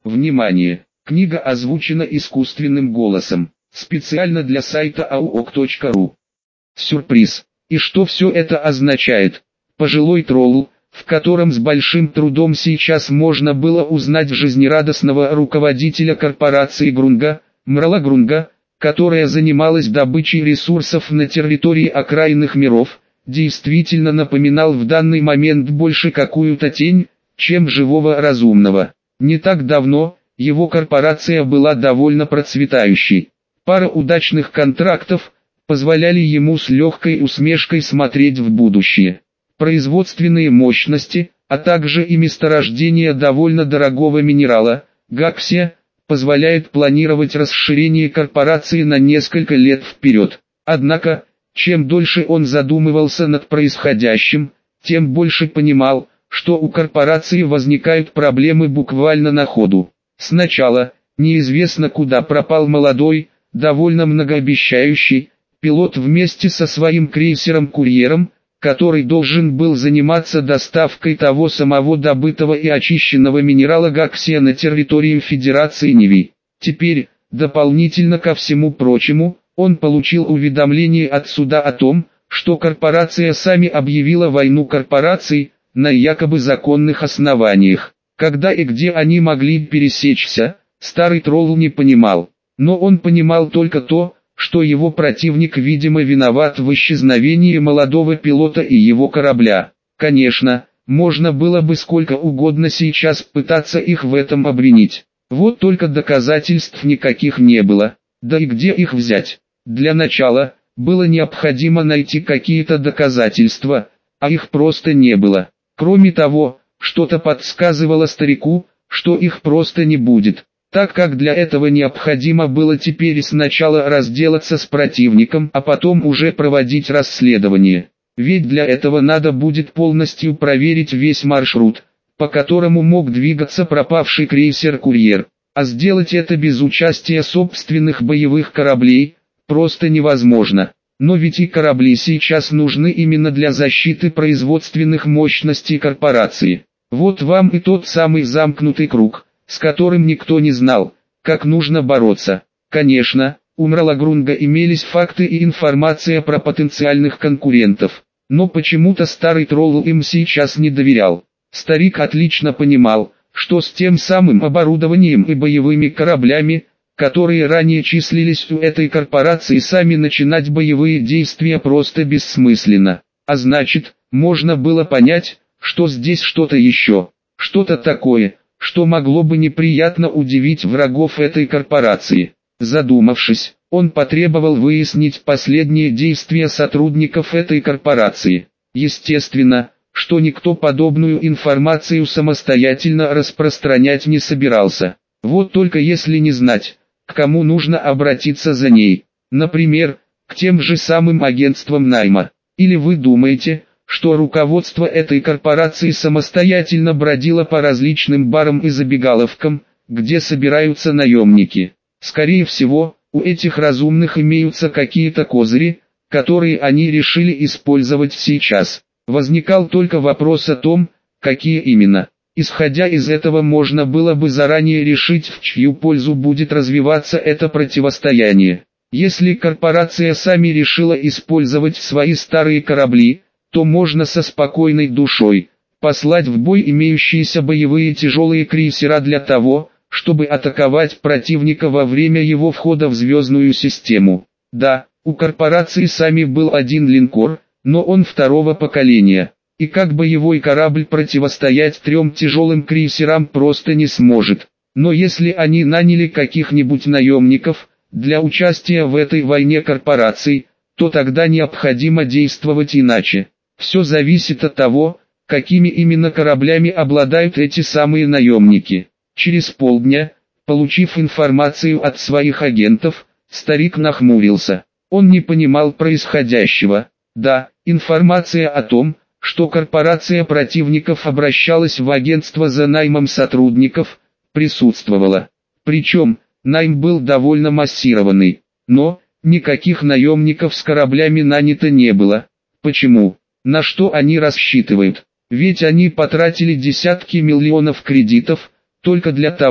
Внимание! Книга озвучена искусственным голосом, специально для сайта auok.ru. Сюрприз! И что все это означает? Пожилой тролл, в котором с большим трудом сейчас можно было узнать жизнерадостного руководителя корпорации Грунга, Мрала Грунга, которая занималась добычей ресурсов на территории окраинных миров, действительно напоминал в данный момент больше какую-то тень, чем живого разумного. Не так давно, его корпорация была довольно процветающей. Пара удачных контрактов позволяли ему с легкой усмешкой смотреть в будущее. Производственные мощности, а также и месторождение довольно дорогого минерала, гаксия, позволяет планировать расширение корпорации на несколько лет вперед. Однако, чем дольше он задумывался над происходящим, тем больше понимал, что у корпорации возникают проблемы буквально на ходу. Сначала, неизвестно куда пропал молодой, довольно многообещающий пилот вместе со своим крейсером-курьером, который должен был заниматься доставкой того самого добытого и очищенного минерала гаксия на территорию Федерации Ниви. Теперь, дополнительно ко всему прочему, он получил уведомление от суда о том, что корпорация сами объявила войну корпораций, на якобы законных основаниях. Когда и где они могли пересечься, старый тролл не понимал. Но он понимал только то, что его противник видимо виноват в исчезновении молодого пилота и его корабля. Конечно, можно было бы сколько угодно сейчас пытаться их в этом обвинить. Вот только доказательств никаких не было. Да и где их взять? Для начала, было необходимо найти какие-то доказательства, а их просто не было. Кроме того, что-то подсказывало старику, что их просто не будет, так как для этого необходимо было теперь сначала разделаться с противником, а потом уже проводить расследование. Ведь для этого надо будет полностью проверить весь маршрут, по которому мог двигаться пропавший крейсер-курьер. А сделать это без участия собственных боевых кораблей просто невозможно. Но ведь и корабли сейчас нужны именно для защиты производственных мощностей корпорации. Вот вам и тот самый замкнутый круг, с которым никто не знал, как нужно бороться. Конечно, у Мрала Грунга имелись факты и информация про потенциальных конкурентов, но почему-то старый тролл им сейчас не доверял. Старик отлично понимал, что с тем самым оборудованием и боевыми кораблями, которые ранее числились у этой корпорации, сами начинать боевые действия просто бессмысленно. А значит, можно было понять, что здесь что-то еще, что-то такое, что могло бы неприятно удивить врагов этой корпорации. Задумавшись, он потребовал выяснить последние действия сотрудников этой корпорации. Естественно, что никто подобную информацию самостоятельно распространять не собирался. Вот только если не знать, к кому нужно обратиться за ней, например, к тем же самым агентствам найма. Или вы думаете, что руководство этой корпорации самостоятельно бродило по различным барам и забегаловкам, где собираются наемники? Скорее всего, у этих разумных имеются какие-то козыри, которые они решили использовать сейчас. Возникал только вопрос о том, какие именно. Исходя из этого можно было бы заранее решить, в чью пользу будет развиваться это противостояние. Если корпорация сами решила использовать свои старые корабли, то можно со спокойной душой послать в бой имеющиеся боевые тяжелые крейсера для того, чтобы атаковать противника во время его входа в звездную систему. Да, у корпорации сами был один линкор, но он второго поколения, и как боевой корабль противостоять трем тяжелым крейсерам просто не сможет. Но если они наняли каких-нибудь наемников для участия в этой войне корпораций, то тогда необходимо действовать иначе. Все зависит от того, какими именно кораблями обладают эти самые наемники. Через полдня, получив информацию от своих агентов, старик нахмурился. Он не понимал происходящего. Да, информация о том, что корпорация противников обращалась в агентство за наймом сотрудников, присутствовала. Причем, найм был довольно массированный. Но, никаких наемников с кораблями нанято не было. Почему? На что они рассчитывают? Ведь они потратили десятки миллионов кредитов, только для того,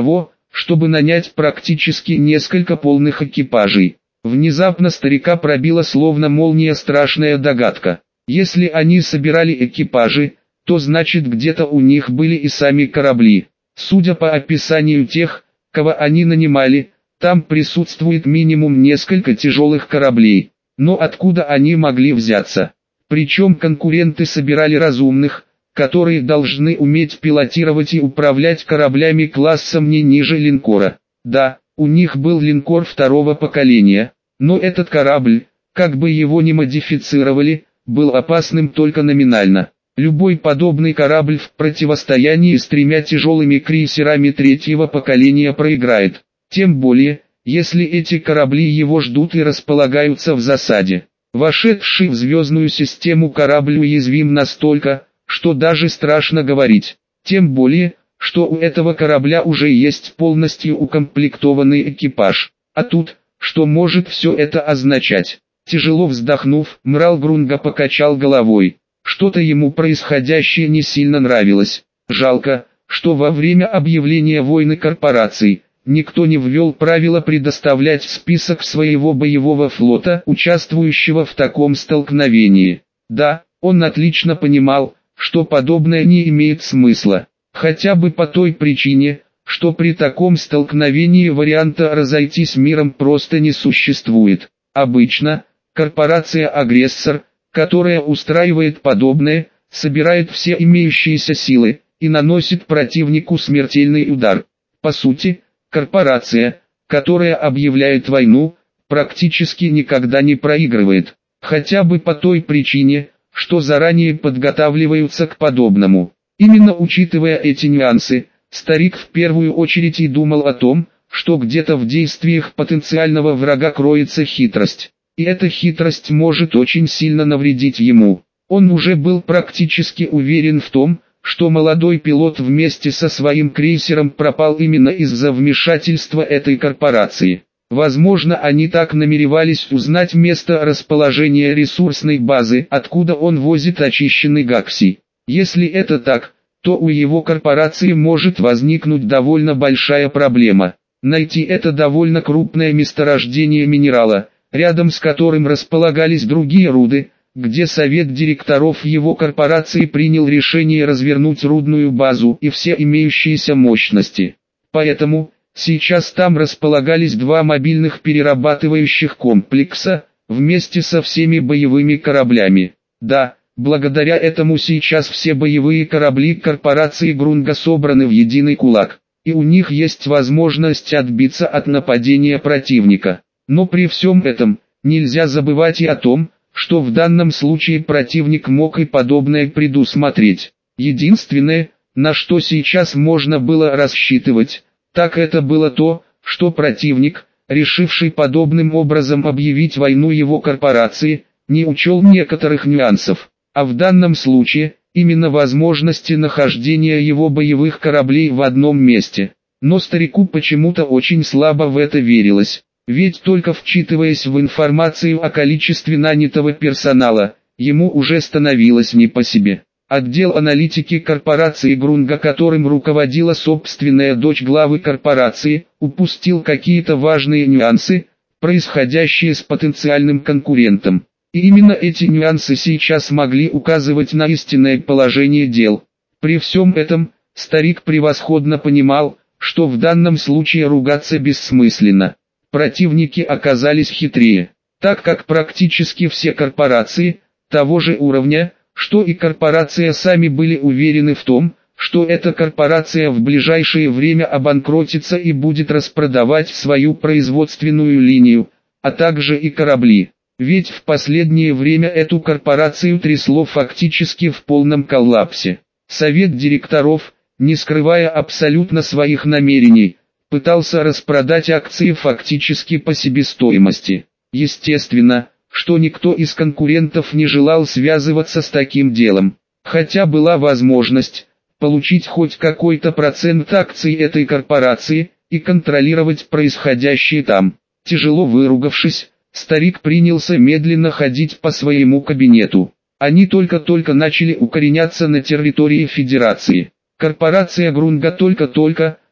чтобы нанять практически несколько полных экипажей. Внезапно старика пробила словно молния страшная догадка. Если они собирали экипажи, то значит где-то у них были и сами корабли. Судя по описанию тех, кого они нанимали, там присутствует минимум несколько тяжелых кораблей. Но откуда они могли взяться? Причем конкуренты собирали разумных, которые должны уметь пилотировать и управлять кораблями классом не ниже линкора. Да, у них был линкор второго поколения, но этот корабль, как бы его ни модифицировали, был опасным только номинально. Любой подобный корабль в противостоянии с тремя тяжелыми крейсерами третьего поколения проиграет. Тем более, если эти корабли его ждут и располагаются в засаде. Вошедший в звездную систему корабль уязвим настолько, что даже страшно говорить. Тем более, что у этого корабля уже есть полностью укомплектованный экипаж. А тут, что может все это означать? Тяжело вздохнув, Мрал Грунга покачал головой. Что-то ему происходящее не сильно нравилось. Жалко, что во время объявления войны корпораций, никто не ввел правило предоставлять список своего боевого флота, участвующего в таком столкновении. Да, он отлично понимал, что подобное не имеет смысла. Хотя бы по той причине, что при таком столкновении варианта разойтись миром просто не существует. Обычно, корпорация-агрессор, которая устраивает подобное, собирает все имеющиеся силы и наносит противнику смертельный удар. По сути, корпорация, которая объявляет войну, практически никогда не проигрывает, хотя бы по той причине, что заранее подготавливаются к подобному. Именно учитывая эти нюансы, старик в первую очередь и думал о том, что где-то в действиях потенциального врага кроется хитрость. И эта хитрость может очень сильно навредить ему. Он уже был практически уверен в том, что молодой пилот вместе со своим крейсером пропал именно из-за вмешательства этой корпорации. Возможно, они так намеревались узнать место расположения ресурсной базы, откуда он возит очищенный гаксий. Если это так, то у его корпорации может возникнуть довольно большая проблема. Найти это довольно крупное месторождение минерала, рядом с которым располагались другие руды, где совет директоров его корпорации принял решение развернуть рудную базу и все имеющиеся мощности. Поэтому, сейчас там располагались два мобильных перерабатывающих комплекса, вместе со всеми боевыми кораблями. Да, благодаря этому сейчас все боевые корабли корпорации Грунга собраны в единый кулак, и у них есть возможность отбиться от нападения противника. Но при всем этом, нельзя забывать и о том, что в данном случае противник мог и подобное предусмотреть. Единственное, на что сейчас можно было рассчитывать, так это было то, что противник, решивший подобным образом объявить войну его корпорации, не учел некоторых нюансов, а в данном случае, именно возможности нахождения его боевых кораблей в одном месте. Но старику почему-то очень слабо в это верилось. Ведь только вчитываясь в информацию о количестве нанятого персонала, ему уже становилось не по себе. Отдел аналитики корпорации Грунга, которым руководила собственная дочь главы корпорации, упустил какие-то важные нюансы, происходящие с потенциальным конкурентом. И именно эти нюансы сейчас могли указывать на истинное положение дел. При всем этом, старик превосходно понимал, что в данном случае ругаться бессмысленно. Противники оказались хитрее, так как практически все корпорации, того же уровня, что и корпорация сами были уверены в том, что эта корпорация в ближайшее время обанкротится и будет распродавать свою производственную линию, а также и корабли. Ведь в последнее время эту корпорацию трясло фактически в полном коллапсе. Совет директоров, не скрывая абсолютно своих намерений, пытался распродать акции фактически по себестоимости. Естественно, что никто из конкурентов не желал связываться с таким делом. Хотя была возможность получить хоть какой-то процент акций этой корпорации и контролировать происходящее там. Тяжело выругавшись, старик принялся медленно ходить по своему кабинету. Они только-только начали укореняться на территории Федерации. Корпорация Грунга только-только,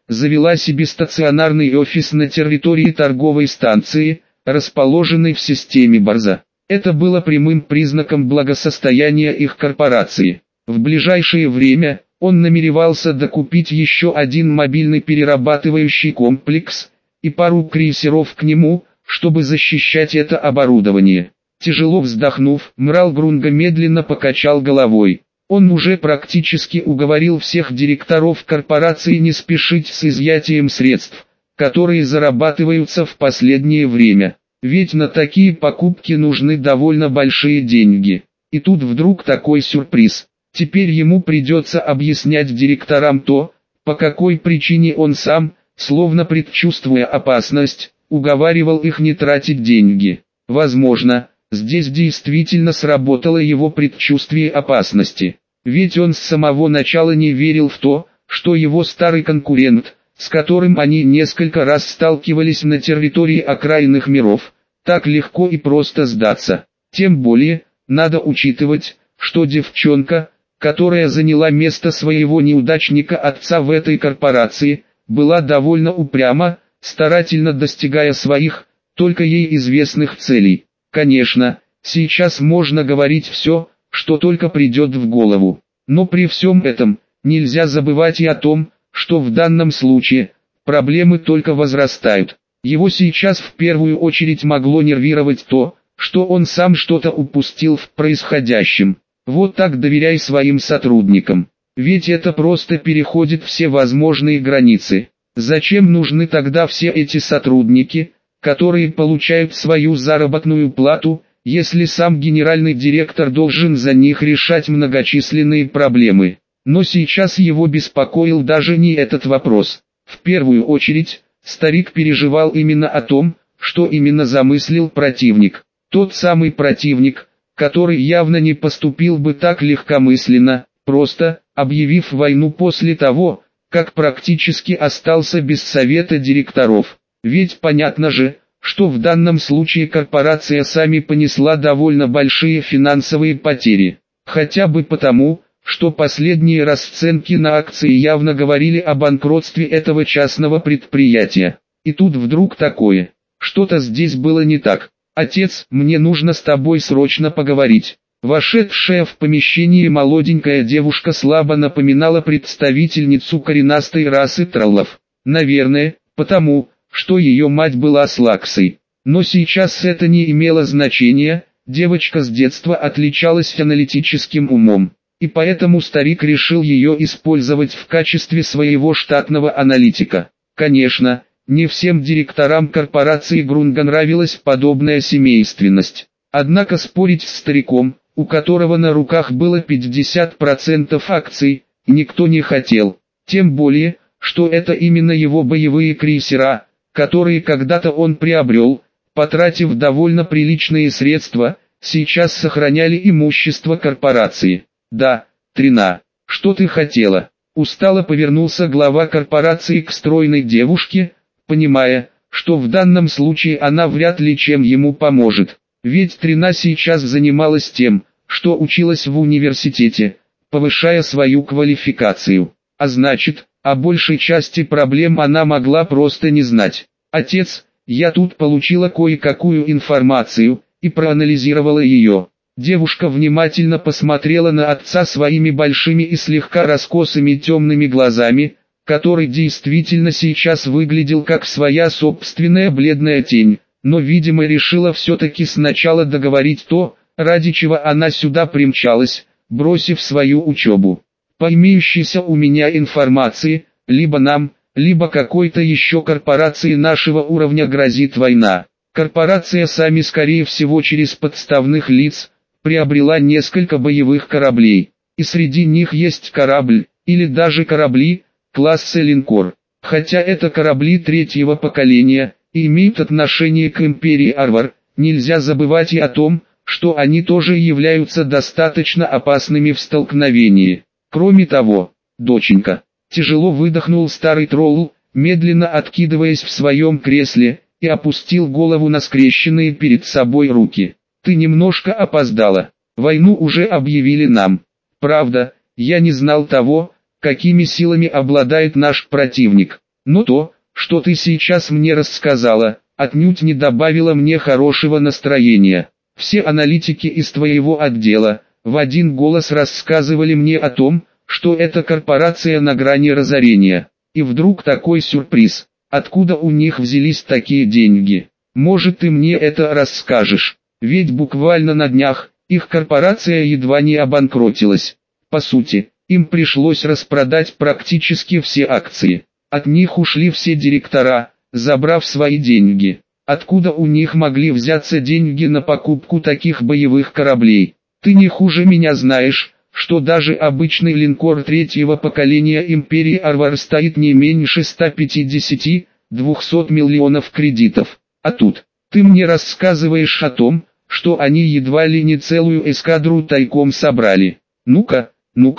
завела себе стационарный офис на территории торговой станции, расположенной в системе Борза. Это было прямым признаком благосостояния их корпорации. В ближайшее время он намеревался докупить еще один мобильный перерабатывающий комплекс и пару крейсеров к нему, чтобы защищать это оборудование. Тяжело вздохнув, Мрал Грунга медленно покачал головой. Он уже практически уговорил всех директоров корпорации не спешить с изъятием средств, которые зарабатываются в последнее время. Ведь на такие покупки нужны довольно большие деньги. И тут вдруг такой сюрприз. Теперь ему придется объяснять директорам то, по какой причине он сам, словно предчувствуя опасность, уговаривал их не тратить деньги. Возможно, здесь действительно сработало его предчувствие опасности. Ведь он с самого начала не верил в то, что его старый конкурент, с которым они несколько раз сталкивались на территории окраинных миров, так легко и просто сдаться. Тем более, надо учитывать, что девчонка, которая заняла место своего неудачника отца в этой корпорации, была довольно упряма, старательно достигая своих, только ей известных целей. Конечно, сейчас можно говорить все, что только придет в голову. Но при всем этом, нельзя забывать и о том, что в данном случае, проблемы только возрастают. Его сейчас в первую очередь могло нервировать то, что он сам что-то упустил в происходящем. Вот так доверяй своим сотрудникам. Ведь это просто переходит все возможные границы. Зачем нужны тогда все эти сотрудники, которые получают свою заработную плату, если сам генеральный директор должен за них решать многочисленные проблемы? Но сейчас его беспокоил даже не этот вопрос. В первую очередь, старик переживал именно о том, что именно замыслил противник. Тот самый противник, который явно не поступил бы так легкомысленно, просто объявив войну после того, как практически остался без совета директоров. Ведь понятно же, что в данном случае корпорация сами понесла довольно большие финансовые потери. Хотя бы потому, что последние расценки на акции явно говорили о банкротстве этого частного предприятия. И тут вдруг такое. Что-то здесь было не так. «Отец, мне нужно с тобой срочно поговорить». Вошедшая в помещение молоденькая девушка слабо напоминала представительницу коренастой расы троллов. Наверное, потому, что ее мать была слаксой. Но сейчас это не имело значения, девочка с детства отличалась аналитическим умом. И поэтому старик решил ее использовать в качестве своего штатного аналитика. Конечно, не всем директорам корпорации Грунга нравилась подобная семейственность. Однако спорить с стариком, у которого на руках было 50% акций, никто не хотел. Тем более, что это именно его боевые крейсера, которые когда-то он приобрел, потратив довольно приличные средства, сейчас сохраняли имущество корпорации. «Да, Трина, что ты хотела?» Устало повернулся глава корпорации к стройной девушке, понимая, что в данном случае она вряд ли чем ему поможет. Ведь Трина сейчас занималась тем, что училась в университете, повышая свою квалификацию. А значит, о большей части проблем она могла просто не знать. «Отец, я тут получила кое-какую информацию, и проанализировала ее». Девушка внимательно посмотрела на отца своими большими и слегка раскосыми темными глазами, который действительно сейчас выглядел как своя собственная бледная тень, но видимо решила все-таки сначала договорить то, ради чего она сюда примчалась, бросив свою учебу. По имеющейся у меня информации, либо нам, либо какой-то еще корпорации нашего уровня грозит война. Корпорация сами скорее всего через подставных лиц, приобрела несколько боевых кораблей, и среди них есть корабль, или даже корабли, класса линкор. Хотя это корабли третьего поколения, и имеют отношение к империи Арвар, нельзя забывать и о том, что они тоже являются достаточно опасными в столкновении. Кроме того, доченька, тяжело выдохнул старый тролл, медленно откидываясь в своем кресле, и опустил голову на скрещенные перед собой руки. Ты немножко опоздала, войну уже объявили нам. Правда, я не знал того, какими силами обладает наш противник. Но то, что ты сейчас мне рассказала, отнюдь не добавило мне хорошего настроения. Все аналитики из твоего отдела в один голос рассказывали мне о том, что эта корпорация на грани разорения. И вдруг такой сюрприз. Откуда у них взялись такие деньги? Может, ты мне это расскажешь? Ведь буквально на днях их корпорация едва не обанкротилась. По сути, им пришлось распродать практически все акции. От них ушли все директора, забрав свои деньги. Откуда у них могли взяться деньги на покупку таких боевых кораблей? Ты не хуже меня знаешь, что даже обычный линкор третьего поколения империи Арвар стоит не меньше 150-200 миллионов кредитов. А тут, ты мне рассказываешь о том, что они едва ли не целую эскадру тайком собрали. Ну-ка,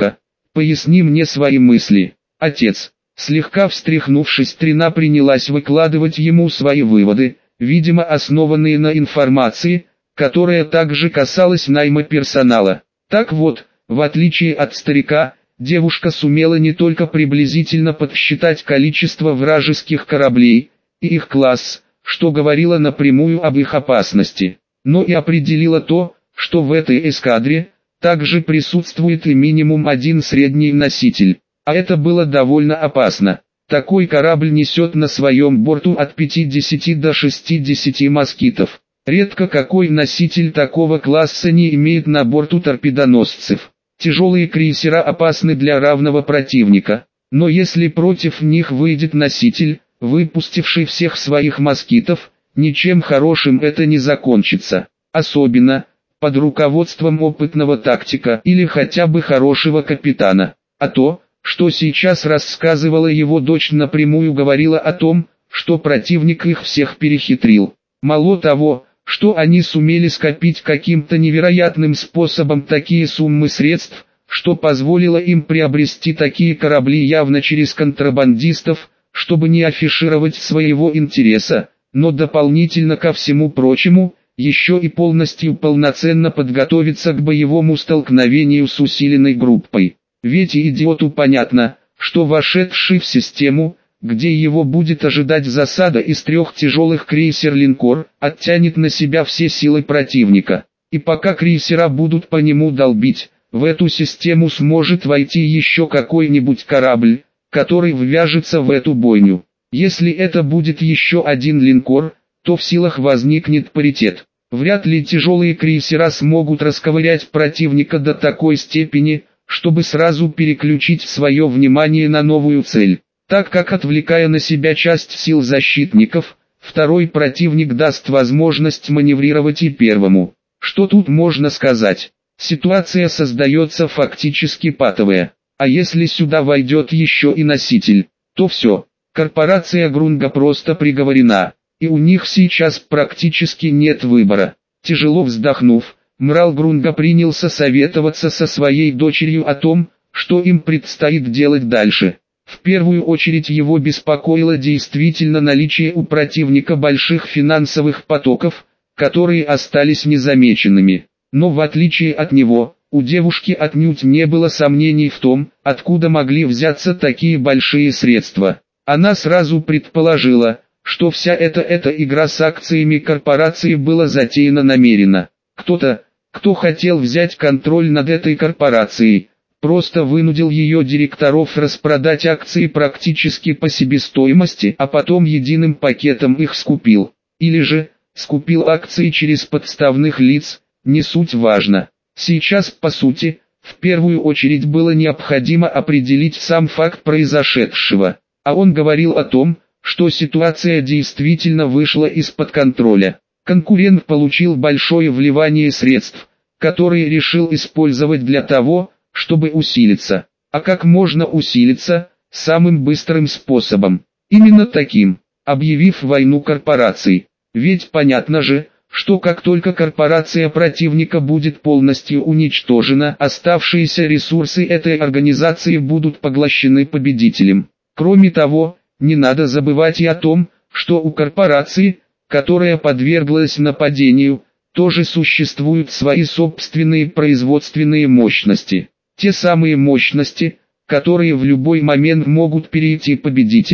поясни мне свои мысли. Отец, слегка встряхнувшись, Трина принялась выкладывать ему свои выводы, видимо основанные на информации, которая также касалась найма персонала. Так вот, в отличие от старика, девушка сумела не только приблизительно подсчитать количество вражеских кораблей и их класс, что говорило напрямую об их опасности, но и определила то, что в этой эскадре также присутствует и минимум один средний носитель, а это было довольно опасно. Такой корабль несет на своем борту от 50 до 60 москитов. Редко какой носитель такого класса не имеет на борту торпедоносцев. Тяжелые крейсера опасны для равного противника, но если против них выйдет носитель, выпустивший всех своих москитов, ничем хорошим это не закончится. Особенно под руководством опытного тактика или хотя бы хорошего капитана. А то, что сейчас рассказывала его дочь, напрямую говорила о том, что противник их всех перехитрил. Мало того, что они сумели скопить каким-то невероятным способом такие суммы средств, что позволило им приобрести такие корабли явно через контрабандистов, чтобы не афишировать своего интереса, но дополнительно ко всему прочему, еще и полноценно подготовиться к боевому столкновению с усиленной группой. Ведь и идиоту понятно, что вошедший в систему, где его будет ожидать засада из 3 тяжелых крейсер-линкор, оттянет на себя все силы противника. И пока крейсера будут по нему долбить, в эту систему сможет войти еще какой-нибудь корабль, который ввяжется в эту бойню. Если это будет еще один линкор, то в силах возникнет паритет. Вряд ли тяжелые крейсера смогут расковырять противника до такой степени, чтобы сразу переключить свое внимание на новую цель. Так как, отвлекая на себя часть сил защитников, второй противник даст возможность маневрировать и первому. Что тут можно сказать? Ситуация создается фактически патовая. А если сюда войдет еще и носитель, то все, корпорация Грунга просто приговорена, и у них сейчас практически нет выбора. Тяжело вздохнув, Мрал Грунга принялся советоваться со своей дочерью о том, что им предстоит делать дальше. В первую очередь его беспокоило действительно наличие у противника больших финансовых потоков, которые остались незамеченными. Но в отличие от него, у девушки отнюдь не было сомнений в том, откуда могли взяться такие большие средства. Она сразу предположила, что вся эта игра с акциями корпорации была затеяна намеренно. Кто-то, кто хотел взять контроль над этой корпорацией, просто вынудил ее директоров распродать акции практически по себестоимости, а потом единым пакетом их скупил. Или же, скупил акции через подставных лиц, не суть важно. Сейчас, по сути, в первую очередь было необходимо определить сам факт произошедшего. А он говорил о том, что ситуация действительно вышла из-под контроля. Конкурент получил большое вливание средств, которые решил использовать для того, чтобы усилиться. А как можно усилиться? Самым быстрым способом. Именно таким, объявив войну корпорации. Ведь понятно же, что как только корпорация противника будет полностью уничтожена, оставшиеся ресурсы этой организации будут поглощены победителем. Кроме того, не надо забывать и о том, что у корпорации, которая подверглась нападению, тоже существуют свои собственные производственные мощности. Те самые мощности, которые в любой момент могут перейти победителю.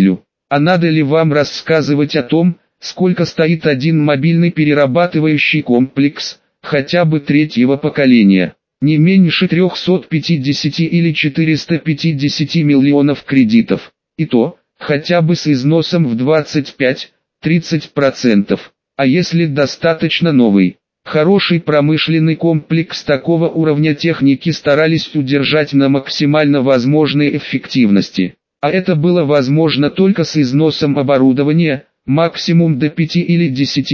А надо ли вам рассказывать о том, сколько стоит один мобильный перерабатывающий комплекс, хотя бы третьего поколения? Не меньше 350 или 450 миллионов кредитов. И то, хотя бы с износом в 25-30%. А если достаточно новый? Хороший промышленный комплекс такого уровня техники старались удержать на максимально возможной эффективности. А это было возможно только с износом оборудования, максимум до 5 или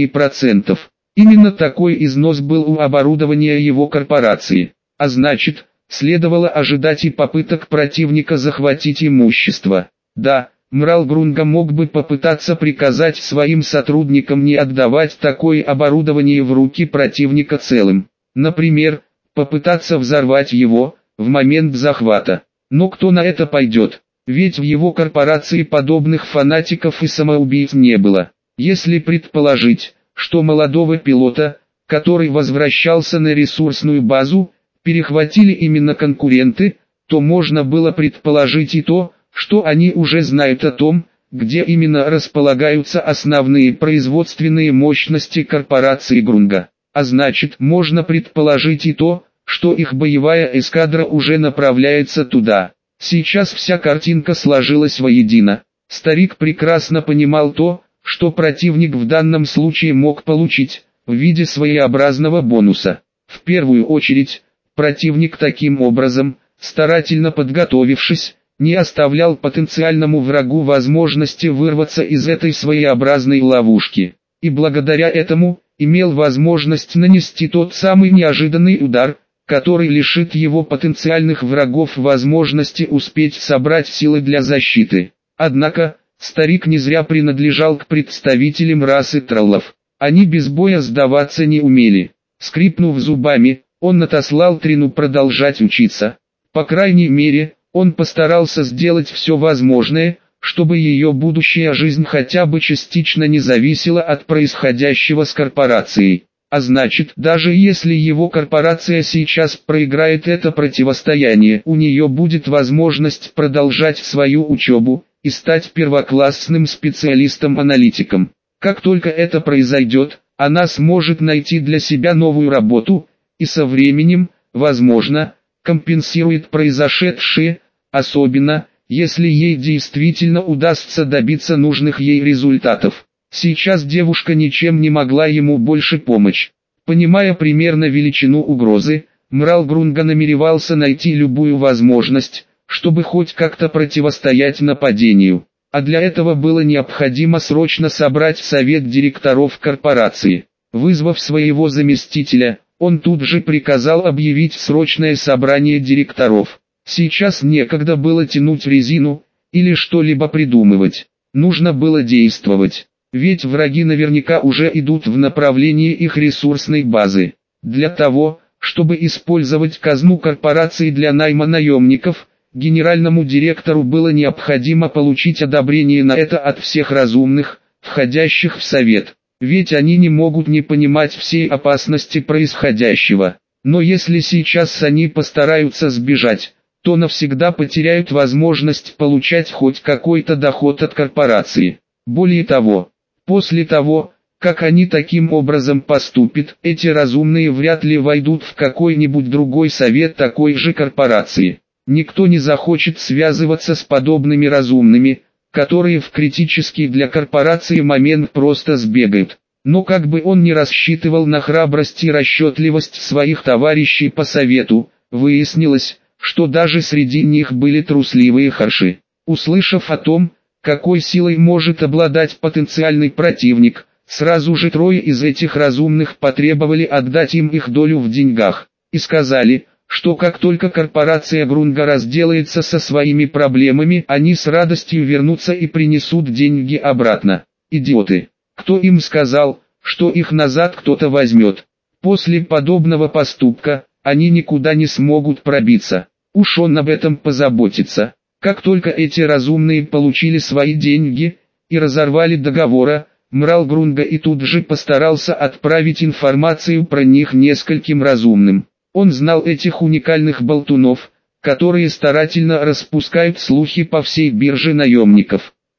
10%. Именно такой износ был у оборудования его корпорации. А значит, следовало ожидать и попыток противника захватить имущество. Да, Мрал Грунга мог бы попытаться приказать своим сотрудникам не отдавать такое оборудование в руки противника целым. Например, попытаться взорвать его в момент захвата. Но кто на это пойдет? Ведь в его корпорации подобных фанатиков и самоубийц не было. Если предположить, что молодого пилота, который возвращался на ресурсную базу, перехватили именно конкуренты, то можно было предположить и то, что они уже знают о том, где именно располагаются основные производственные мощности корпорации Грунга. А значит, можно предположить и то, что их боевая эскадра уже направляется туда. Сейчас вся картинка сложилась воедино. Старик прекрасно понимал то, что противник в данном случае мог получить, в виде своеобразного бонуса. В первую очередь, противник таким образом, старательно подготовившись, не оставлял потенциальному врагу возможности вырваться из этой своеобразной ловушки. И благодаря этому, имел возможность нанести тот самый неожиданный удар, который лишит его потенциальных врагов возможности успеть собрать силы для защиты. Однако, старик не зря принадлежал к представителям расы троллов. Они без боя сдаваться не умели. Скрипнув зубами, он отослал Трину продолжать учиться. По крайней мере, он постарался сделать все возможное, чтобы ее будущая жизнь хотя бы частично не зависела от происходящего с корпорацией. А значит, даже если его корпорация сейчас проиграет это противостояние, у нее будет возможность продолжать свою учебу и стать первоклассным специалистом-аналитиком. Как только это произойдет, она сможет найти для себя новую работу, и со временем, возможно, компенсирует произошедшее, особенно, если ей действительно удастся добиться нужных ей результатов. Сейчас девушка ничем не могла ему больше помочь. Понимая примерно величину угрозы, Мрал Грунга намеревался найти любую возможность, чтобы хоть как-то противостоять нападению. А для этого было необходимо срочно собрать совет директоров корпорации. Вызвав своего заместителя, он тут же приказал объявить срочное собрание директоров. Сейчас некогда было тянуть резину, или что-либо придумывать. Нужно было действовать. Ведь враги наверняка уже идут в направлении их ресурсной базы. Для того, чтобы использовать казну корпорации для найма наемников, генеральному директору было необходимо получить одобрение на это от всех разумных, входящих в совет. Ведь они не могут не понимать всей опасности происходящего. Но если сейчас они постараются сбежать, то навсегда потеряют возможность получать хоть какой-то доход от корпорации. Более того, после того, как они таким образом поступят, эти разумные вряд ли войдут в какой-нибудь другой совет такой же корпорации. Никто не захочет связываться с подобными разумными, которые в критический для корпорации момент просто сбегают. Но как бы он ни рассчитывал на храбрость и расчетливость своих товарищей по совету, выяснилось, что даже среди них были трусливые харши. Услышав о том, какой силой может обладать потенциальный противник, сразу же трое из этих разумных потребовали отдать им их долю в деньгах, и сказали, что как только корпорация Грунга разделается со своими проблемами, они с радостью вернутся и принесут деньги обратно. Идиоты! Кто им сказал, что их назад кто-то возьмет? После подобного поступка, они никуда не смогут пробиться. Уж он об этом позаботится. Как только эти разумные получили свои деньги и разорвали договора, Мрал Грунга и тут же постарался отправить информацию про них нескольким разумным. Он знал этих уникальных болтунов, которые старательно распускают слухи по всей бирже наемников.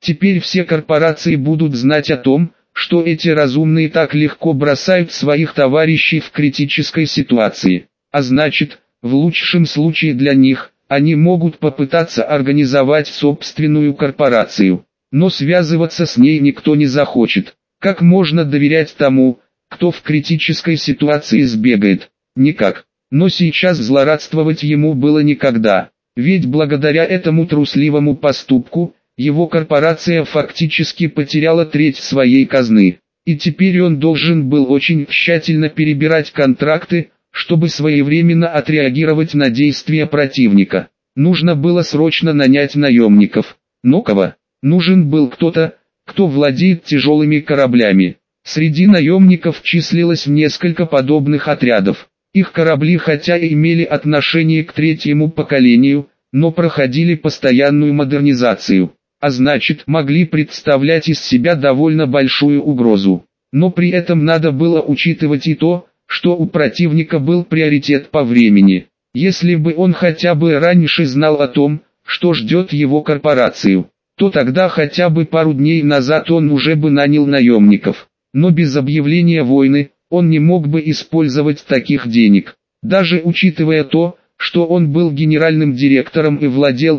Теперь все корпорации будут знать о том, что эти разумные так легко бросают своих товарищей в критической ситуации. А значит, в лучшем случае для них, они могут попытаться организовать собственную корпорацию. Но связываться с ней никто не захочет. Как можно доверять тому, кто в критической ситуации сбегает? Никак. Но сейчас злорадствовать ему было никогда. Ведь благодаря этому трусливому поступку, его корпорация фактически потеряла треть своей казны. И теперь он должен был очень тщательно перебирать контракты, чтобы своевременно отреагировать на действия противника. Нужно было срочно нанять наемников. Но кого? Нужен был кто-то, кто владеет тяжелыми кораблями. Среди наемников числилось несколько подобных отрядов. Их корабли хотя и имели отношение к третьему поколению, но проходили постоянную модернизацию, а значит могли представлять из себя довольно большую угрозу. Но при этом надо было учитывать и то, что у противника был приоритет по времени. Если бы он хотя бы раньше знал о том, что ждет его корпорацию, то тогда хотя бы пару дней назад он уже бы нанял наемников. Но без объявления войны, он не мог бы использовать таких денег. Даже учитывая то, что он был генеральным директором и владел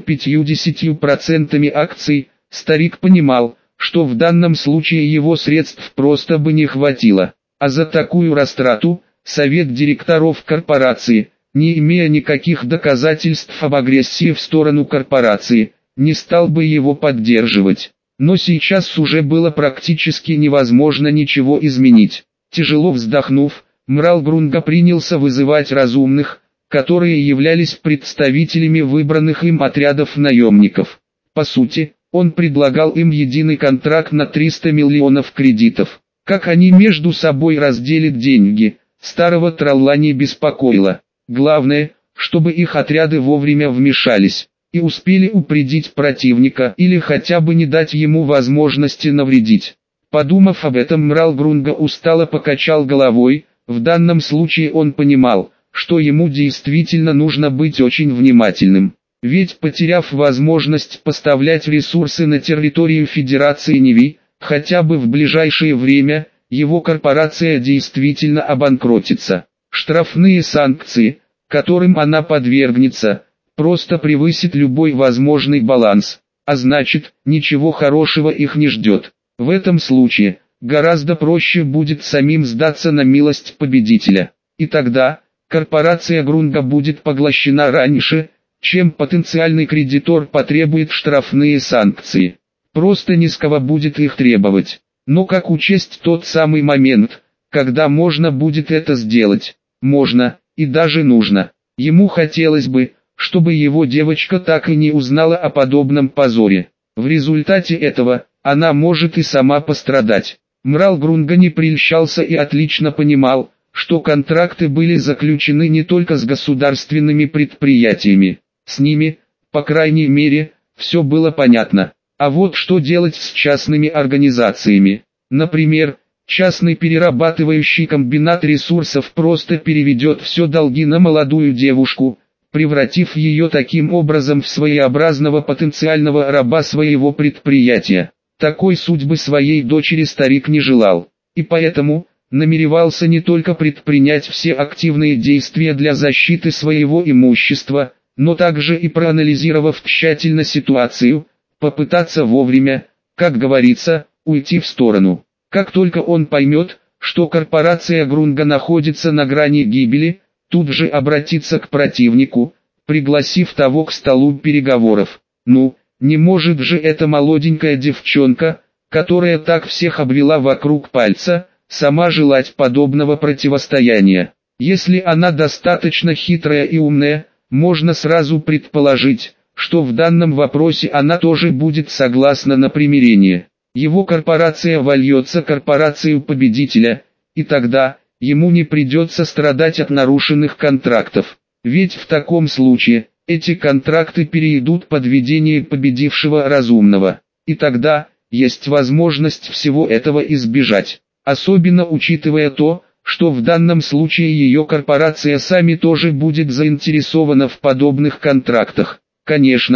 50% акций, старик понимал, что в данном случае его средств просто бы не хватило. А за такую растрату, совет директоров корпорации, не имея никаких доказательств об агрессии в сторону корпорации, не стал бы его поддерживать. Но сейчас уже было практически невозможно ничего изменить. Тяжело вздохнув, Мрал Грунга принялся вызывать разумных, которые являлись представителями выбранных им отрядов наемников. По сути, он предлагал им единый контракт на 300 миллионов кредитов. Как они между собой разделят деньги, старого тролла не беспокоило. Главное, чтобы их отряды вовремя вмешались и успели упредить противника или хотя бы не дать ему возможности навредить. Подумав об этом, Мрал Грунга устало покачал головой. В данном случае он понимал, что ему действительно нужно быть очень внимательным. Ведь потеряв возможность поставлять ресурсы на территорию Федерации Неви, хотя бы в ближайшее время, его корпорация действительно обанкротится. Штрафные санкции, которым она подвергнется, просто превысит любой возможный баланс, а значит, ничего хорошего их не ждет. В этом случае, гораздо проще будет самим сдаться на милость победителя. И тогда, корпорация Грунга будет поглощена раньше, чем потенциальный кредитор потребует штрафные санкции. Просто не с кого будет их требовать. Но как учесть тот самый момент, когда можно будет это сделать? Можно, и даже нужно. Ему хотелось бы, чтобы его девочка так и не узнала о подобном позоре. В результате этого, она может и сама пострадать. Мрал Грунга не прельщался и отлично понимал, что контракты были заключены не только с государственными предприятиями. С ними, по крайней мере, все было понятно. А вот что делать с частными организациями? Например, частный перерабатывающий комбинат ресурсов просто переведет все долги на молодую девушку, превратив ее таким образом в своеобразного потенциального раба своего предприятия. Такой судьбы своей дочери старик не желал, и поэтому намеревался не только предпринять все активные действия для защиты своего имущества, но также и проанализировав тщательно ситуацию, попытаться вовремя, как говорится, уйти в сторону. Как только он поймет, что корпорация Грунга находится на грани гибели, тут же обратиться к противнику, пригласив того к столу переговоров. Ну, не может же эта молоденькая девчонка, которая так всех обвела вокруг пальца, сама желать подобного противостояния. Если она достаточно хитрая и умная, можно сразу предположить, что в данном вопросе она тоже будет согласна на примирение. Его корпорация вольется корпорацию победителя, и тогда ему не придется страдать от нарушенных контрактов. Ведь в таком случае, эти контракты перейдут под ведение победившего разумного. И тогда, есть возможность всего этого избежать. Особенно учитывая то, что в данном случае ее корпорация сами тоже будет заинтересована в подобных контрактах. Конечно,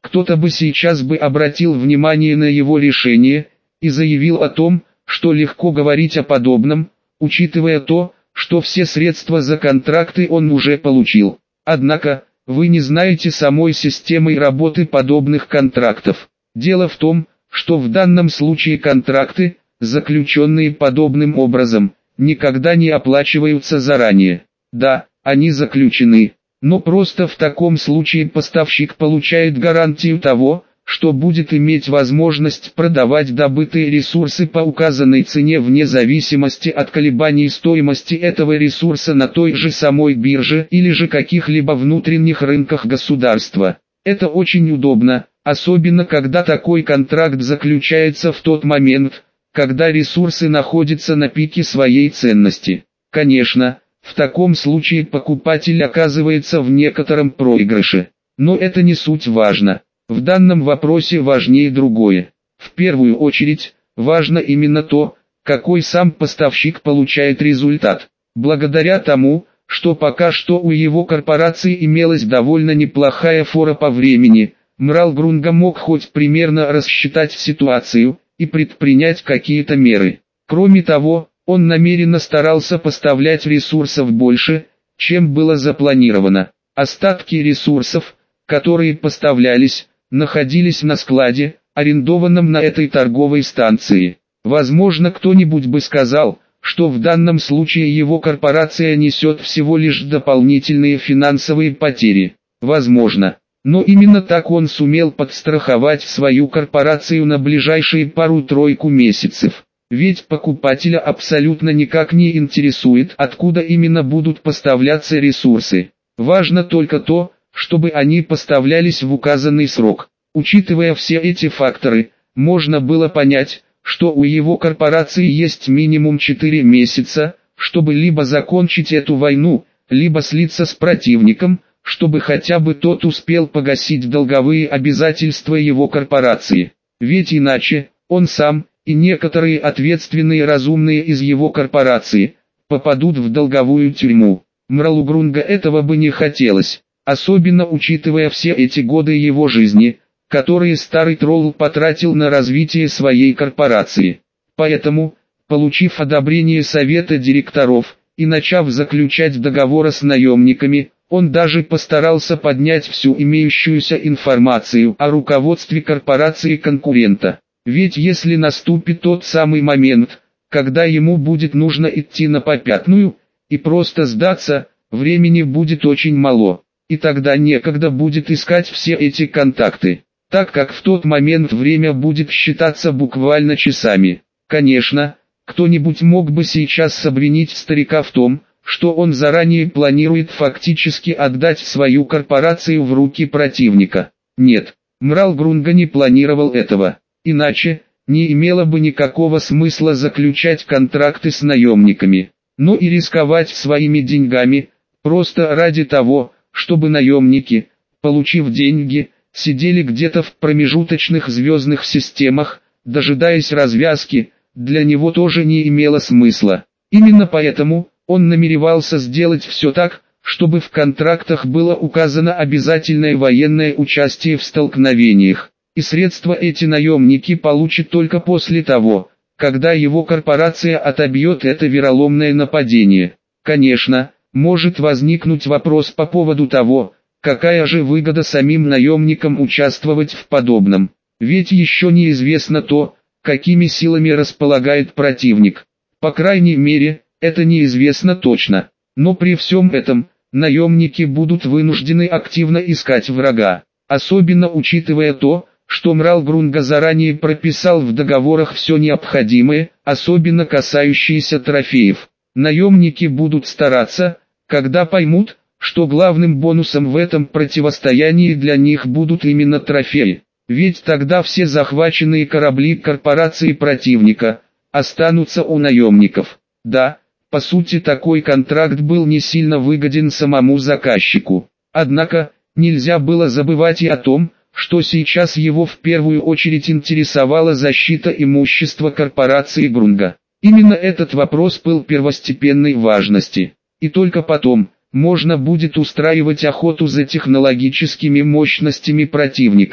кто-то бы сейчас бы обратил внимание на его решение и заявил о том, что легко говорить о подобном, учитывая то, что все средства за контракты он уже получил. Однако, вы не знаете самой системы работы подобных контрактов. Дело в том, что в данном случае контракты, заключенные подобным образом, никогда не оплачиваются заранее. Да, они заключены, но просто в таком случае поставщик получает гарантию того, что будет иметь возможность продавать добытые ресурсы по указанной цене вне зависимости от колебаний стоимости этого ресурса на той же самой бирже или же каких-либо внутренних рынках государства. Это очень удобно, особенно когда такой контракт заключается в тот момент, когда ресурсы находятся на пике своей ценности. Конечно, в таком случае покупатель оказывается в некотором проигрыше, но это не суть важно. В данном вопросе важнее другое. В первую очередь, важно именно то, какой сам поставщик получает результат. Благодаря тому, что пока что у его корпорации имелась довольно неплохая фора по времени, Мрал Грунга мог хоть примерно рассчитать ситуацию и предпринять какие-то меры. Кроме того, он намеренно старался поставлять ресурсов больше, чем было запланировано. Остатки ресурсов, которые поставлялись, находились на складе, арендованном на этой торговой станции. Возможно, кто-нибудь бы сказал, что в данном случае его корпорация несет всего лишь дополнительные финансовые потери. Возможно. Но именно так он сумел подстраховать свою корпорацию на ближайшие пару-тройку месяцев. Ведь покупателя абсолютно никак не интересует, откуда именно будут поставляться ресурсы. Важно только то, чтобы они поставлялись в указанный срок. Учитывая все эти факторы, можно было понять, что у его корпорации есть минимум 4 месяца, чтобы либо закончить эту войну, либо слиться с противником, чтобы хотя бы тот успел погасить долговые обязательства его корпорации. Ведь иначе, он сам, и некоторые ответственные разумные из его корпорации, попадут в долговую тюрьму. Мралу Грунга этого бы не хотелось, особенно учитывая все эти годы его жизни, которые старый тролл потратил на развитие своей корпорации. Поэтому, получив одобрение совета директоров, и начав заключать договоры с наемниками, он даже постарался поднять всю имеющуюся информацию о руководстве корпорации конкурента. Ведь если наступит тот самый момент, когда ему будет нужно идти на попятную, и просто сдаться, времени будет очень мало, и тогда некогда будет искать все эти контакты, так как в тот момент время будет считаться буквально часами. Конечно, кто-нибудь мог бы сейчас обвинить старика в том, что он заранее планирует фактически отдать свою корпорацию в руки противника. Нет, Мрал Грунга не планировал этого, иначе, не имело бы никакого смысла заключать контракты с наемниками, но и рисковать своими деньгами, просто ради того, чтобы наемники, получив деньги, сидели где-то в промежуточных звездных системах, дожидаясь развязки, для него тоже не имело смысла. Именно поэтому, он намеревался сделать все так, чтобы в контрактах было указано обязательное военное участие в столкновениях, и средства эти наемники получат только после того, когда его корпорация отобьет это вероломное нападение. Конечно, может возникнуть вопрос по поводу того, какая же выгода самим наемникам участвовать в подобном, ведь еще неизвестно то, какими силами располагает противник. По крайней мере, это неизвестно точно, но при всем этом, наемники будут вынуждены активно искать врага, особенно учитывая то, что Мрал Грунга заранее прописал в договорах все необходимое, особенно касающееся трофеев. Наемники будут стараться, когда поймут, что главным бонусом в этом противостоянии для них будут именно трофеи, ведь тогда все захваченные корабли корпорации противника останутся у наемников. Да, по сути такой контракт был не сильно выгоден самому заказчику. Однако, нельзя было забывать и о том, что сейчас его в первую очередь интересовала защита имущества корпорации Грунга. Именно этот вопрос был первостепенной важности. И только потом, можно будет устраивать охоту за технологическими мощностями противника.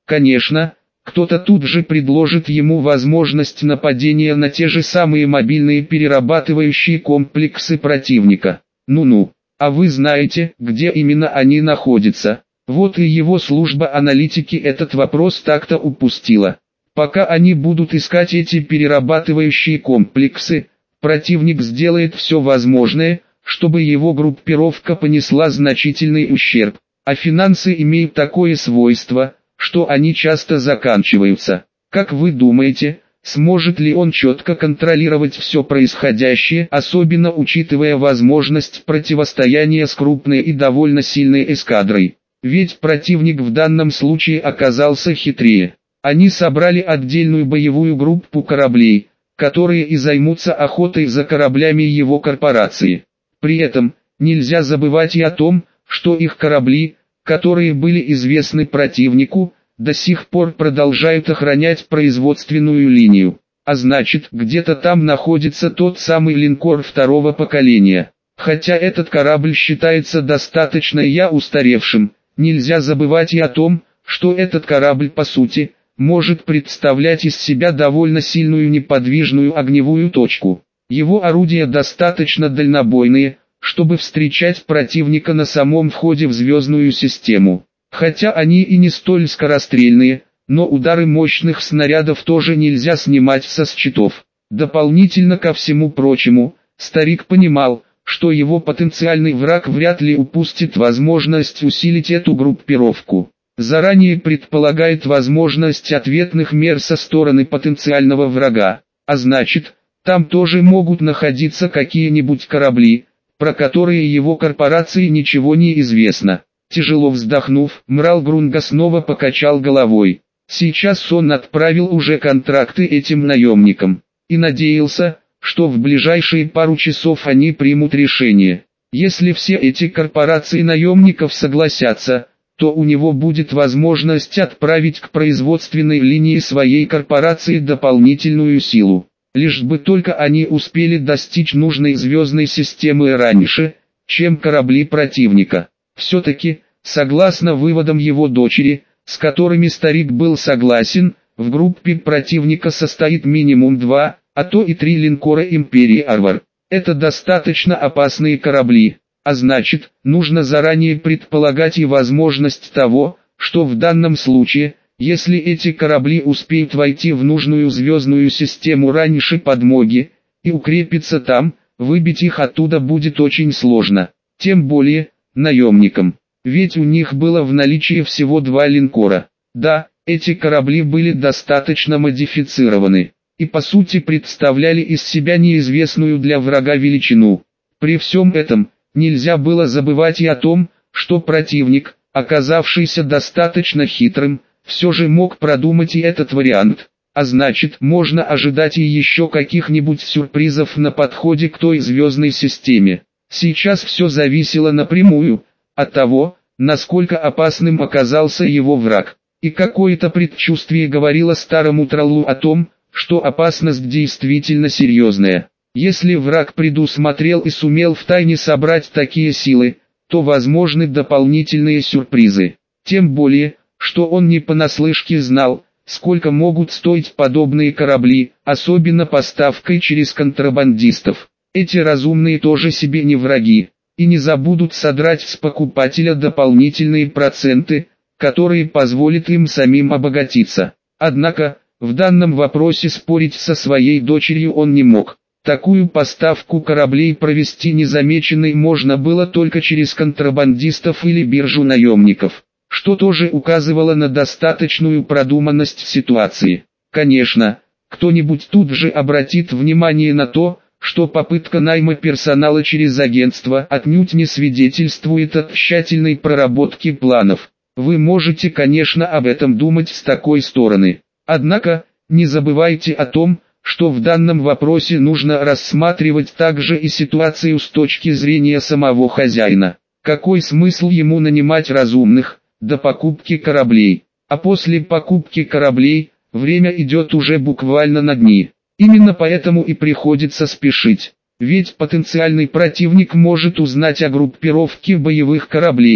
Конечно, кто-то тут же предложит ему возможность нападения на те же самые мобильные перерабатывающие комплексы противника. Ну-ну, а вы знаете, где именно они находятся? Вот и его служба аналитики этот вопрос так-то упустила. Пока они будут искать эти перерабатывающие комплексы, противник сделает все возможное, чтобы его группировка понесла значительный ущерб. А финансы имеют такое свойство, что они часто заканчиваются. Как вы думаете, сможет ли он четко контролировать все происходящее, особенно учитывая возможность противостояния с крупной и довольно сильной эскадрой? Ведь противник в данном случае оказался хитрее. Они собрали отдельную боевую группу кораблей, которые и займутся охотой за кораблями его корпорации. При этом, нельзя забывать и о том, что их корабли, которые были известны противнику, до сих пор продолжают охранять производственную линию. А значит, где-то там находится тот самый линкор второго поколения. Хотя этот корабль считается достаточно устаревшим, нельзя забывать и о том, что этот корабль по сути, может представлять из себя довольно сильную неподвижную огневую точку. Его орудия достаточно дальнобойные, чтобы встречать противника на самом входе в звездную систему. Хотя они и не столь скорострельные, но удары мощных снарядов тоже нельзя снимать со счетов. Дополнительно ко всему прочему, старик понимал, что его потенциальный враг вряд ли упустит возможность усилить эту группировку. Заранее предполагает возможность ответных мер со стороны потенциального врага, а значит, там тоже могут находиться какие-нибудь корабли, про которые его корпорации ничего не известно. Тяжело вздохнув, Мрал Грунга снова покачал головой. Сейчас он отправил уже контракты этим наемникам, и надеялся, что в ближайшие пару часов они примут решение. Если все эти корпорации наемников согласятся, то у него будет возможность отправить к производственной линии своей корпорации дополнительную силу. Лишь бы только они успели достичь нужной звездной системы раньше, чем корабли противника. Все-таки, согласно выводам его дочери, с которыми старик был согласен, в группе противника состоит минимум 2, а то и 3 линкора Империи Арвар. Это достаточно опасные корабли. А значит, нужно заранее предполагать и возможность того, что в данном случае, если эти корабли успеют войти в нужную звездную систему раньше подмоги, и укрепиться там, выбить их оттуда будет очень сложно. Тем более, наемникам. Ведь у них было в наличии всего 2 линкора. Да, эти корабли были достаточно модифицированы, и по сути представляли из себя неизвестную для врага величину. При всем этом, нельзя было забывать и о том, что противник, оказавшийся достаточно хитрым, все же мог продумать и этот вариант, а значит, можно ожидать и еще каких-нибудь сюрпризов на подходе к той звездной системе. Сейчас все зависело напрямую от того, насколько опасным оказался его враг. И какое-то предчувствие говорило старому троллу о том, что опасность действительно серьезная. Если враг предусмотрел и сумел втайне собрать такие силы, то возможны дополнительные сюрпризы. Тем более, что он не понаслышке знал, сколько могут стоить подобные корабли, особенно поставкой через контрабандистов. Эти разумные тоже себе не враги, и не забудут содрать с покупателя дополнительные проценты, которые позволят им самим обогатиться. Однако, в данном вопросе спорить со своей дочерью он не мог. Такую поставку кораблей провести незамеченной можно было только через контрабандистов или биржу наемников, что тоже указывало на достаточную продуманность ситуации. Конечно, кто-нибудь тут же обратит внимание на то, что попытка найма персонала через агентство отнюдь не свидетельствует о тщательной проработке планов. Вы можете, конечно, об этом думать с такой стороны. Однако, не забывайте о том, что в данном вопросе нужно рассматривать также и ситуацию с точки зрения самого хозяина. Какой смысл ему нанимать разумных, до покупки кораблей? А после покупки кораблей, время идет уже буквально на дни. Именно поэтому и приходится спешить. Ведь потенциальный противник может узнать о группировке боевых кораблей,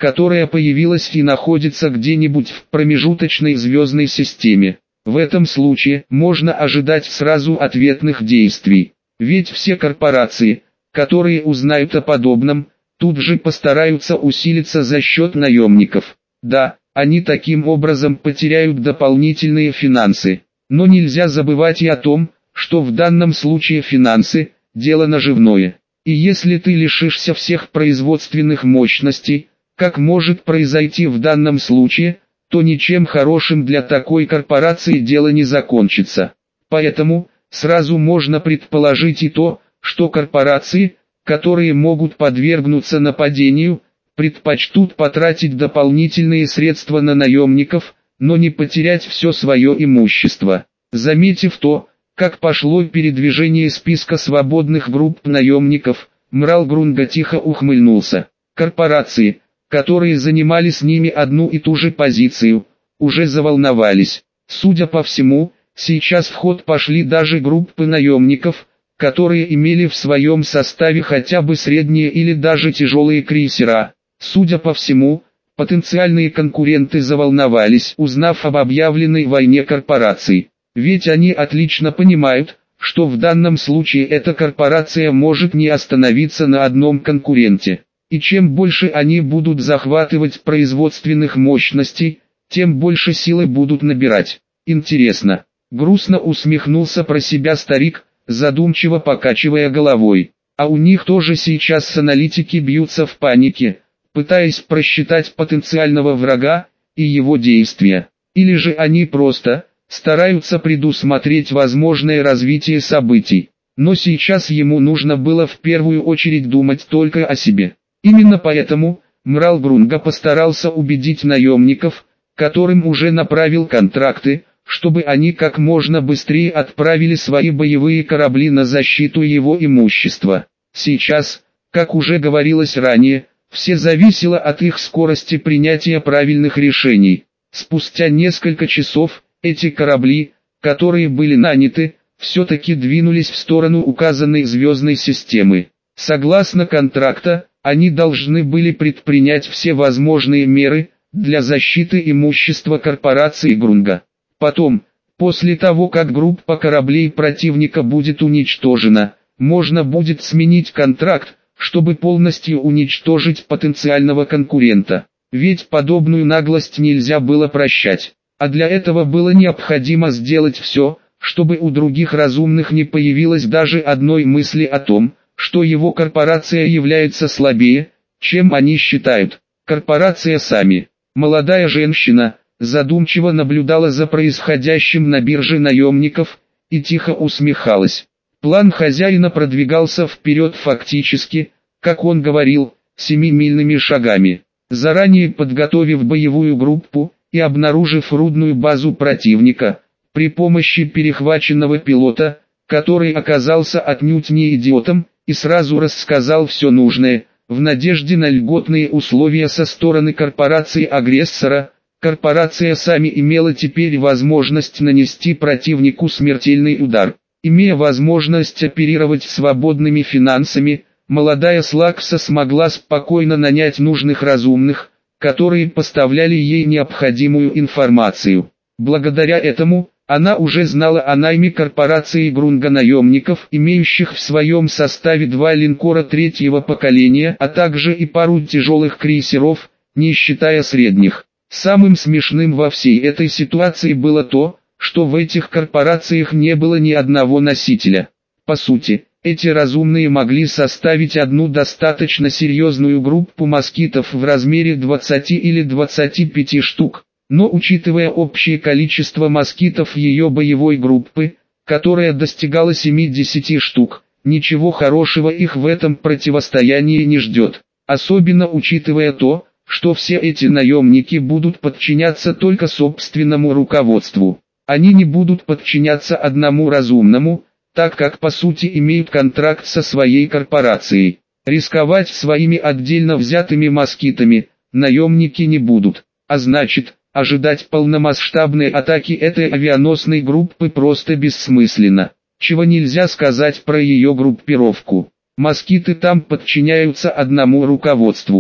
которая появилась и находится где-нибудь в промежуточной звездной системе. В этом случае можно ожидать сразу ответных действий. Ведь все корпорации, которые узнают о подобном, тут же постараются усилиться за счет наемников. Да, они таким образом потеряют дополнительные финансы. Но нельзя забывать и о том, что в данном случае финансы – дело наживное. И если ты лишишься всех производственных мощностей, как может произойти в данном случае, то ничем хорошим для такой корпорации дело не закончится. Поэтому, сразу можно предположить и то, что корпорации, которые могут подвергнуться нападению, предпочтут потратить дополнительные средства на наемников, но не потерять все свое имущество. Заметив то, как пошло передвижение списка свободных групп наемников, Мрал Грунга тихо ухмыльнулся. Корпорации, которые занимали с ними одну и ту же позицию, уже заволновались. Судя по всему, сейчас в ход пошли даже группы наемников, которые имели в своем составе хотя бы средние или даже тяжелые крейсера. Судя по всему, потенциальные конкуренты заволновались, узнав об объявленной войне корпораций. Ведь они отлично понимают, что в данном случае эта корпорация может не остановиться на одном конкуренте. И чем больше они будут захватывать производственных мощностей, тем больше силы будут набирать. Интересно. Грустно усмехнулся про себя старик, задумчиво покачивая головой. А у них тоже сейчас аналитики бьются в панике, пытаясь просчитать потенциального врага и его действия. Или же они просто стараются предусмотреть возможное развитие событий. Но сейчас ему нужно было в первую очередь думать только о себе. Именно поэтому Мрал Грунга постарался убедить наемников, которым уже направил контракты, чтобы они как можно быстрее отправили свои боевые корабли на защиту его имущества. Сейчас, как уже говорилось ранее, все зависело от их скорости принятия правильных решений. Спустя несколько часов, эти корабли, которые были наняты, все-таки двинулись в сторону указанной звездной системы. Согласно контракта, они должны были предпринять все возможные меры для защиты имущества корпорации Грунга. Потом, после того как группа кораблей противника будет уничтожена, можно будет сменить контракт, чтобы полностью уничтожить потенциального конкурента. Ведь подобную наглость нельзя было прощать. А для этого было необходимо сделать все, чтобы у других разумных не появилось даже одной мысли о том, что его корпорация является слабее, чем они считают. Корпорация сами. Молодая женщина задумчиво наблюдала за происходящим на бирже наемников и тихо усмехалась. План хозяина продвигался вперед фактически, как он говорил, 7-мильными шагами. Заранее подготовив боевую группу и обнаружив рудную базу противника, при помощи перехваченного пилота, который оказался отнюдь не идиотом, и сразу рассказал все нужное, в надежде на льготные условия со стороны корпорации-агрессора, корпорация сами имела теперь возможность нанести противнику смертельный удар. Имея возможность оперировать свободными финансами, молодая Слакса смогла спокойно нанять нужных разумных, которые поставляли ей необходимую информацию. Благодаря этому, она уже знала о найме корпорации Грунга наемников, имеющих в своем составе 2 линкора 3-го поколения, а также и пару тяжелых крейсеров, не считая средних. Самым смешным во всей этой ситуации было то, что в этих корпорациях не было ни одного носителя. По сути, эти разумные могли составить одну достаточно серьезную группу москитов в размере 20 или 25 штук. Но учитывая общее количество москитов ее боевой группы, которая достигала 70 штук, ничего хорошего их в этом противостоянии не ждет. Особенно учитывая то, что все эти наемники будут подчиняться только собственному руководству. Они не будут подчиняться одному разумному, так как по сути имеют контракт со своей корпорацией. Рисковать своими отдельно взятыми москитами наемники не будут, а значит, ожидать полномасштабной атаки этой авианосной группы просто бессмысленно. Чего нельзя сказать про ее группировку. Москиты там подчиняются одному руководству.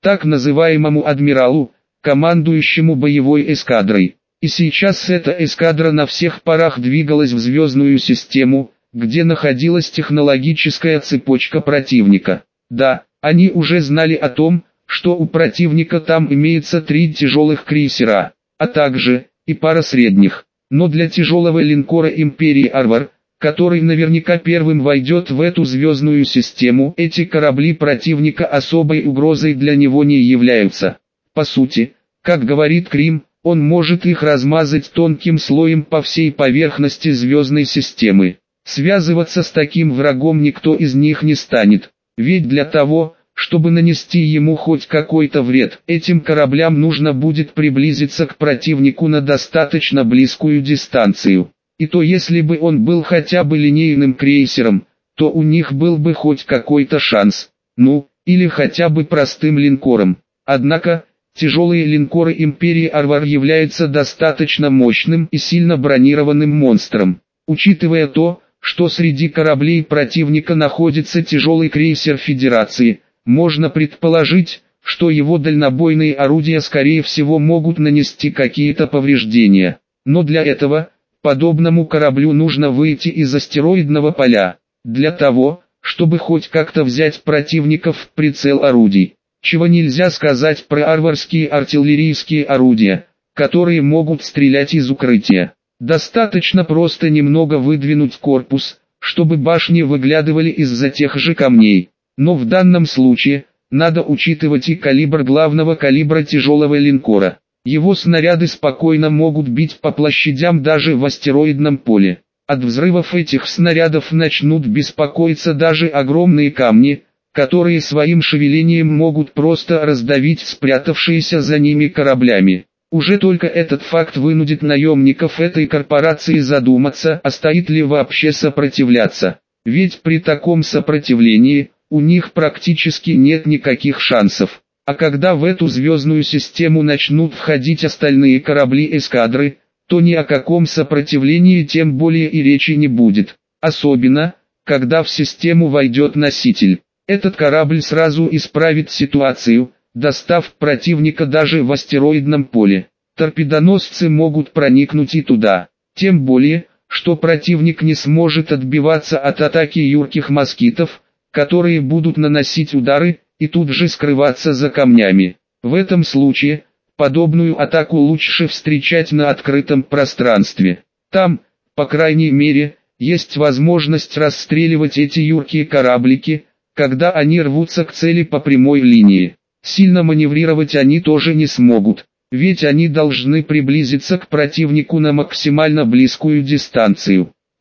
так называемому адмиралу, командующему боевой эскадрой. И сейчас эта эскадра на всех парах двигалась в звездную систему, где находилась технологическая цепочка противника. Да, они уже знали о том, что у противника там имеется 3 тяжелых крейсера, а также и пара средних. Но для тяжелого линкора Империи Арвар, который наверняка первым войдет в эту звездную систему, эти корабли противника особой угрозой для него не являются. По сути, как говорит Крим, он может их размазать тонким слоем по всей поверхности звездной системы. Связываться с таким врагом никто из них не станет, ведь для того, чтобы нанести ему хоть какой-то вред, этим кораблям нужно будет приблизиться к противнику на достаточно близкую дистанцию. И то если бы он был хотя бы линейным крейсером, то у них был бы хоть какой-то шанс, ну, или хотя бы простым линкором. Однако, тяжелые линкоры Империи Арвар являются достаточно мощным и сильно бронированным монстром. Учитывая то, что среди кораблей противника находится тяжелый крейсер Федерации, можно предположить, что его дальнобойные орудия скорее всего могут нанести какие-то повреждения. Но для этого, подобному кораблю нужно выйти из астероидного поля, для того, чтобы хоть как-то взять противников в прицел орудий. Чего нельзя сказать про арварские артиллерийские орудия, которые могут стрелять из укрытия. Достаточно просто немного выдвинуть корпус, чтобы башни выглядывали из-за тех же камней. Но в данном случае, надо учитывать и калибр главного калибра тяжелого линкора. Его снаряды спокойно могут бить по площадям даже в астероидном поле. От взрывов этих снарядов начнут беспокоиться даже огромные камни, которые своим шевелением могут просто раздавить спрятавшиеся за ними кораблями. Уже только этот факт вынудит наемников этой корпорации задуматься, а стоит ли вообще сопротивляться. Ведь при таком сопротивлении, у них практически нет никаких шансов. А когда в эту звездную систему начнут входить остальные корабли эскадры, то ни о каком сопротивлении тем более и речи не будет. Особенно, когда в систему войдет носитель. Этот корабль сразу исправит ситуацию, достав противника даже в астероидном поле. Торпедоносцы могут проникнуть и туда. Тем более, что противник не сможет отбиваться от атаки юрких москитов, которые будут наносить удары, и тут же скрываться за камнями. В этом случае, подобную атаку лучше встречать на открытом пространстве. Там, по крайней мере, есть возможность расстреливать эти юркие кораблики, когда они рвутся к цели по прямой линии. Сильно маневрировать они тоже не смогут, ведь они должны приблизиться к противнику на максимально близкую дистанцию.